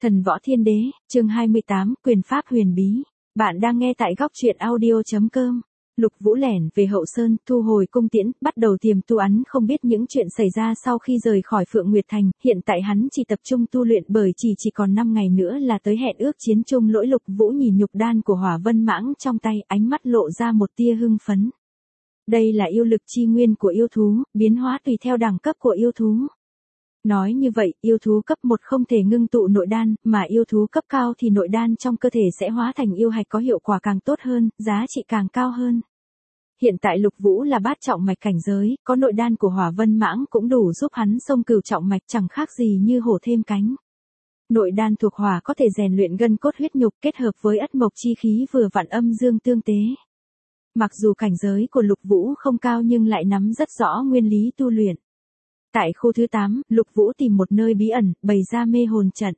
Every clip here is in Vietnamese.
Thần Võ Thiên Đế, chương 28, Quyền Pháp Huyền Bí. Bạn đang nghe tại góc truyện audio.com. Lục Vũ lẻn về Hậu Sơn, thu hồi cung tiễn, bắt đầu tiềm tu ấn, không biết những chuyện xảy ra sau khi rời khỏi Phượng Nguyệt Thành. Hiện tại hắn chỉ tập trung tu luyện bởi chỉ còn 5 ngày nữa là tới hẹn ước chiến chung lỗi. Lục Vũ nhìn nhục đan của Hỏa Vân Mãng trong tay, ánh mắt lộ ra một tia hưng phấn. Đây là yêu lực chi nguyên của yêu thú, biến hóa tùy theo đẳng cấp của yêu thú. Nói như vậy, yêu thú cấp 1 không thể ngưng tụ nội đan, mà yêu thú cấp cao thì nội đan trong cơ thể sẽ hóa thành yêu hạch, có hiệu quả càng tốt hơn, giá trị càng cao hơn. Hiện tại Lục Vũ là bát trọng mạch cảnh giới, có nội đan của Hỏa Vân Mãng cũng đủ giúp hắn xông cửu trọng mạch, chẳng khác gì như hổ thêm cánh. Nội đan thuộc hỏa có thể rèn luyện gân cốt huyết nhục, kết hợp với ất mộc chi khí vừa vặn âm dương tương tế. Mặc dù cảnh giới của Lục Vũ không cao nhưng lại nắm rất rõ nguyên lý tu luyện. Tại khu thứ 8, Lục Vũ tìm một nơi bí ẩn, bày ra mê hồn trận.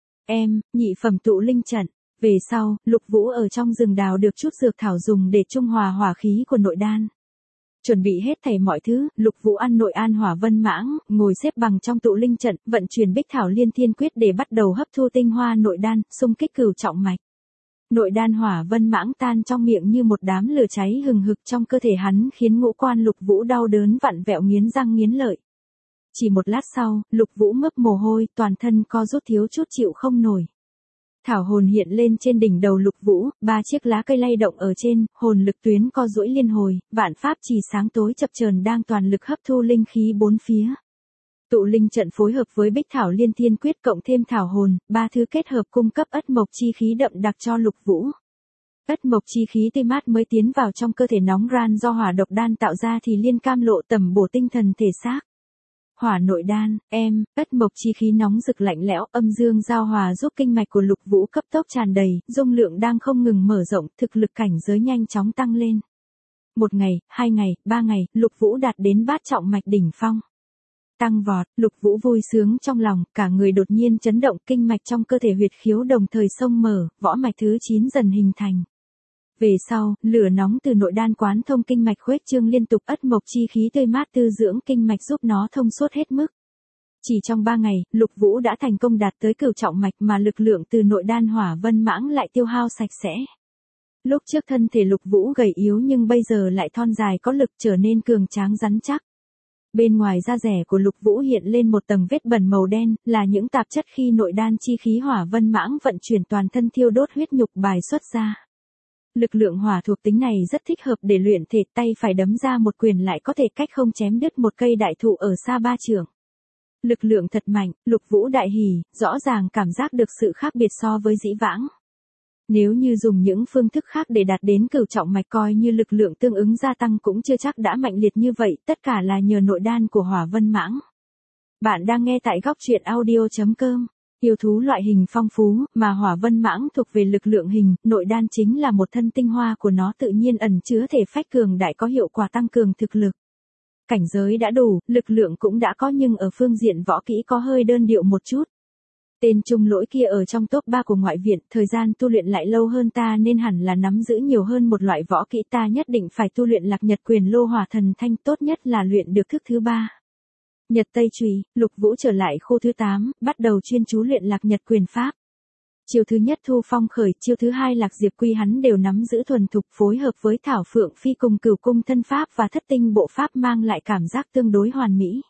Nhị phẩm tụ linh trận. Về sau, Lục Vũ ở trong rừng đào được chút dược thảo dùng để trung hòa hỏa khí của nội đan. Chuẩn bị hết thảy mọi thứ, Lục Vũ ăn nội an Hỏa Vân Mãng, ngồi xếp bằng trong tụ linh trận, vận chuyển Bích Thảo Liên Thiên Quyết để bắt đầu hấp thu tinh hoa nội đan, xung kích cửu trọng mạch. Nội đan Hỏa Vân Mãng tan trong miệng như một đám lửa cháy hừng hực trong cơ thể hắn, khiến ngũ quan Lục Vũ đau đớn vặn vẹo, nghiến răng nghiến lợi. Chỉ một lát sau, Lục Vũ mấp mồ hôi, toàn thân co rút, thiếu chút chịu không nổi. Thảo hồn hiện lên trên đỉnh đầu Lục Vũ, 3 chiếc lá cây lay động ở trên, hồn lực tuyến co duỗi liên hồi, vạn pháp chỉ sáng tối chập chờn đang toàn lực hấp thu linh khí bốn phía. Tụ linh trận phối hợp với Bích Thảo Liên Thiên Quyết cộng thêm thảo hồn, 3 thứ kết hợp cung cấp ất mộc chi khí đậm đặc cho Lục Vũ. Ất mộc chi khí tươi mát mới tiến vào trong cơ thể nóng ran do hỏa độc đan tạo ra thì liên cam lộ tầm bổ tinh thần thể xác. Hỏa nội đan, ất mộc chi khí nóng rực lạnh lẽo, âm dương giao hòa giúp kinh mạch của Lục Vũ cấp tốc tràn đầy, dung lượng đang không ngừng mở rộng, thực lực cảnh giới nhanh chóng tăng lên. 1 ngày, 2 ngày, 3 ngày, Lục Vũ đạt đến bát trọng mạch đỉnh phong. Tăng vọt, Lục Vũ vui sướng trong lòng, cả người đột nhiên chấn động, kinh mạch trong cơ thể huyệt khiếu đồng thời xông mở, võ mạch thứ 9 dần hình thành. Về sau, lửa nóng từ nội đan quán thông kinh mạch khuếch trương liên tục, ất mộc chi khí tươi mát tư dưỡng kinh mạch giúp nó thông suốt hết mức. Chỉ trong 3 ngày, Lục Vũ đã thành công đạt tới cửu trọng mạch mà lực lượng từ nội đan Hỏa Vân Mãng lại tiêu hao sạch sẽ. Lúc trước thân thể Lục Vũ gầy yếu nhưng bây giờ lại thon dài có lực, trở nên cường tráng rắn chắc. Bên ngoài da rẻ của Lục Vũ hiện lên một tầng vết bẩn màu đen, là những tạp chất khi nội đan chi khí Hỏa Vân Mãng vận chuyển toàn thân thiêu đốt huyết nhục bài xuất ra. Lực lượng hỏa thuộc tính này rất thích hợp để luyện thể, tay phải đấm ra một quyền lại có thể cách không chém đứt một cây đại thụ ở xa 3 trượng. Lực lượng thật mạnh, Lục Vũ đại hỉ, rõ ràng cảm giác được sự khác biệt so với dĩ vãng. Nếu như dùng những phương thức khác để đạt đến cửu trọng mạch, coi như lực lượng tương ứng gia tăng cũng chưa chắc đã mạnh liệt như vậy, tất cả là nhờ nội đan của Hỏa Vân Mãng. Bạn đang nghe tại góc truyện audio.com. Yêu thú loại hình phong phú, mà Hỏa Vân Mãng thuộc về lực lượng hình, nội đan chính là một thân tinh hoa của nó, tự nhiên ẩn chứa thể phách cường đại có hiệu quả tăng cường thực lực. Cảnh giới đã đủ, lực lượng cũng đã có, nhưng ở phương diện võ kỹ có hơi đơn điệu một chút. Tên trung lỗi kia ở trong top 3 của ngoại viện, thời gian tu luyện lại lâu hơn ta nên hẳn là nắm giữ nhiều hơn một loại võ kỹ, ta nhất định phải tu luyện Lạc Nhật Quyền Lô Hỏa Thần Thanh, tốt nhất là luyện được thức thứ 3. Nhật Tây Chùy, Lục Vũ trở lại khu thứ 8, bắt đầu chuyên chú luyện Lạc Nhật Quyền Pháp. Chiêu thứ nhất Thu Phong Khởi, chiêu thứ 2 Lạc Diệp Quy hắn đều nắm giữ thuần thục, phối hợp với Thảo Phượng Phi cùng Cửu Cung Thân Pháp và Thất Tinh Bộ Pháp mang lại cảm giác tương đối hoàn mỹ.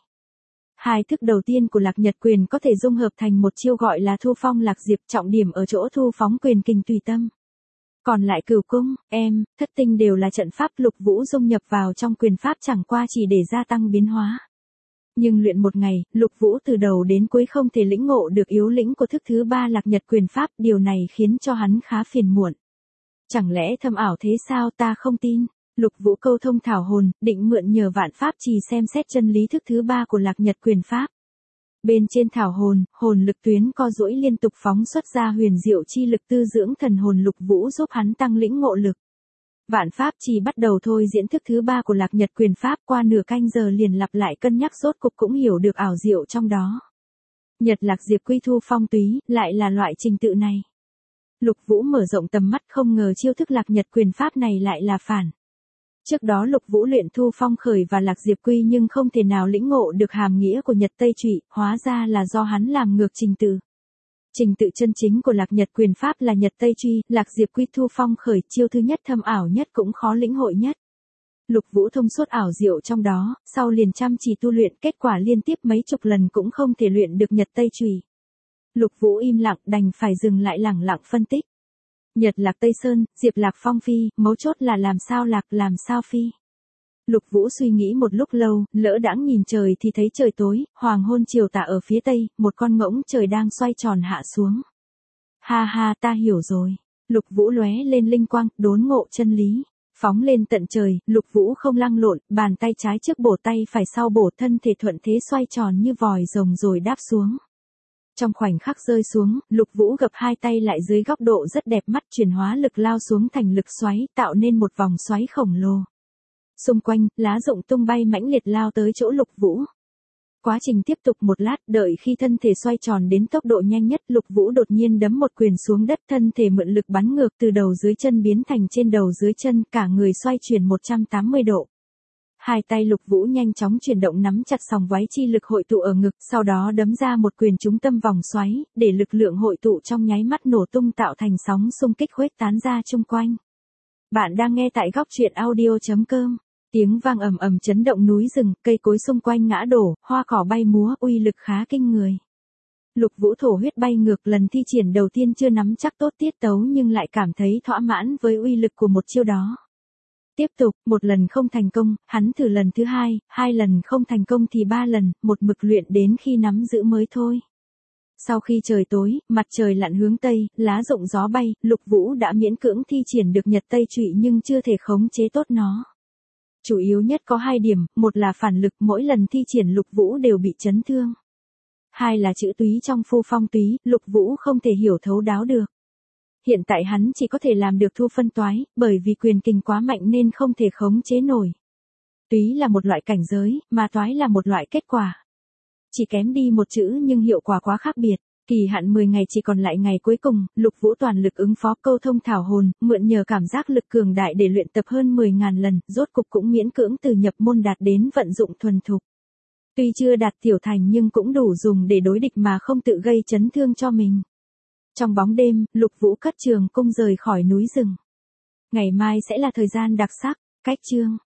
2 thức đầu tiên của Lạc Nhật Quyền có thể dung hợp thành một chiêu gọi là Thu Phong Lạc Diệp, trọng điểm ở chỗ thu phóng quyền kình tùy tâm. Còn lại Cửu Cung, Thất Tinh đều là trận pháp Lục Vũ dung nhập vào trong quyền pháp, chẳng qua chỉ để gia tăng biến hóa. Nhưng luyện 1 ngày, Lục Vũ từ đầu đến cuối không thể lĩnh ngộ được yếu lĩnh của thức thứ 3 Lạc Nhật Quyền Pháp, điều này khiến cho hắn khá phiền muộn. Chẳng lẽ thâm ảo thế sao, ta không tin. Lục Vũ câu thông thảo hồn, định mượn nhờ vạn pháp trì xem xét chân lý thức thứ 3 của Lạc Nhật Quyền Pháp. Bên trên thảo hồn, hồn lực tuyến co duỗi liên tục phóng xuất ra huyền diệu chi lực tư dưỡng thần hồn Lục Vũ, giúp hắn tăng lĩnh ngộ lực. Vạn pháp chỉ bắt đầu thôi diễn thức thứ 3 của Lạc Nhật Quyền Pháp, qua nửa canh giờ liền lặp lại cân nhắc, rốt cục cũng hiểu được ảo diệu trong đó. Nhật Lạc Diệp Quy Thu Phong Túy, lại là loại trình tự này. Lục Vũ mở rộng tầm mắt, không ngờ chiêu thức Lạc Nhật Quyền Pháp này lại là phản. Trước đó Lục Vũ luyện Thu Phong Khởi và Lạc Diệp Quy nhưng không thể nào lĩnh ngộ được hàm nghĩa của Nhật Tây Chùy, hóa ra là do hắn làm ngược trình tự. Trình tự chân chính của Lạc Nhật quyền pháp là Nhật Tây Truy, Lạc Diệp Quy Thu Phong khởi chiêu thứ nhất thâm ảo nhất cũng khó lĩnh hội nhất. Lục Vũ thông suốt ảo diệu trong đó, sau liền chăm chỉ tu luyện, kết quả liên tiếp mấy chục lần cũng không thể luyện được Nhật Tây Chùy. Lục Vũ im lặng, đành phải dừng lại lẳng lặng phân tích. Nhật Lạc Tây Sơn, Diệp Lạc Phong phi, mấu chốt là làm sao lạc, làm sao phi. Lục Vũ suy nghĩ một lúc lâu, lỡ đãng nhìn trời thì thấy trời tối, hoàng hôn chiều tà ở phía tây, một con ngỗng trời đang xoay tròn hạ xuống. Ha ha, ta hiểu rồi. Lục Vũ lóe lên linh quang, đốn ngộ chân lý. Phóng lên tận trời, Lục Vũ không lăng lộn, bàn tay trái trước bổ tay phải sau bổ, thân thể thuận thế xoay tròn như vòi rồng rồi đáp xuống. Trong khoảnh khắc rơi xuống, Lục Vũ gập hai tay lại dưới góc độ rất đẹp mắt, chuyển hóa lực lao xuống thành lực xoáy, tạo nên một vòng xoáy khổng lồ. Xung quanh, lá rụng tung bay mãnh liệt lao tới chỗ Lục Vũ. Quá trình tiếp tục một lát, đợi khi thân thể xoay tròn đến tốc độ nhanh nhất, Lục Vũ đột nhiên đấm một quyền xuống đất, thân thể mượn lực bắn ngược từ đầu dưới chân biến thành trên đầu dưới chân, cả người xoay chuyển 180 độ. Hai tay Lục Vũ nhanh chóng chuyển động nắm chặt sòng váy chi lực hội tụ ở ngực, sau đó đấm ra một quyền trúng tâm vòng xoáy, để lực lượng hội tụ trong nháy mắt nổ tung tạo thành sóng xung kích khuếch tán ra chung quanh. Bạn đang nghe tại góc truyện audio.com. Tiếng vang ầm ầm chấn động núi rừng, cây cối xung quanh ngã đổ, hoa cỏ bay múa, uy lực khá kinh người. Lục Vũ thổ huyết bay ngược, lần thi triển đầu tiên chưa nắm chắc tốt tiết tấu nhưng lại cảm thấy thỏa mãn với uy lực của một chiêu đó. Tiếp tục, một lần không thành công, hắn thử lần thứ hai, hai lần không thành công thì ba lần, một mực luyện đến khi nắm giữ mới thôi. Sau khi trời tối, mặt trời lặn hướng tây, lá rụng gió bay, Lục Vũ đã miễn cưỡng thi triển được Nhật Tây Chùy nhưng chưa thể khống chế tốt nó. Chủ yếu nhất có hai điểm, một là phản lực, mỗi lần thi triển Lục Vũ đều bị chấn thương. Hai là chữ túy trong Phu Phong túy, Lục Vũ không thể hiểu thấu đáo được. Hiện tại hắn chỉ có thể làm được thu phân toái, bởi vì quyền kình quá mạnh nên không thể khống chế nổi. Túy là một loại cảnh giới, mà toái là một loại kết quả. Chỉ kém đi một chữ nhưng hiệu quả quá khác biệt. Kỳ hạn 10 ngày chỉ còn lại ngày cuối cùng, Lục Vũ toàn lực ứng phó câu thông thảo hồn, mượn nhờ cảm giác lực cường đại để luyện tập hơn 10.000 lần, rốt cục cũng miễn cưỡng từ nhập môn đạt đến vận dụng thuần thục. Tuy chưa đạt tiểu thành nhưng cũng đủ dùng để đối địch mà không tự gây chấn thương cho mình. Trong bóng đêm, Lục Vũ cất trường cung rời khỏi núi rừng. Ngày mai sẽ là thời gian đặc sắc, cách chương.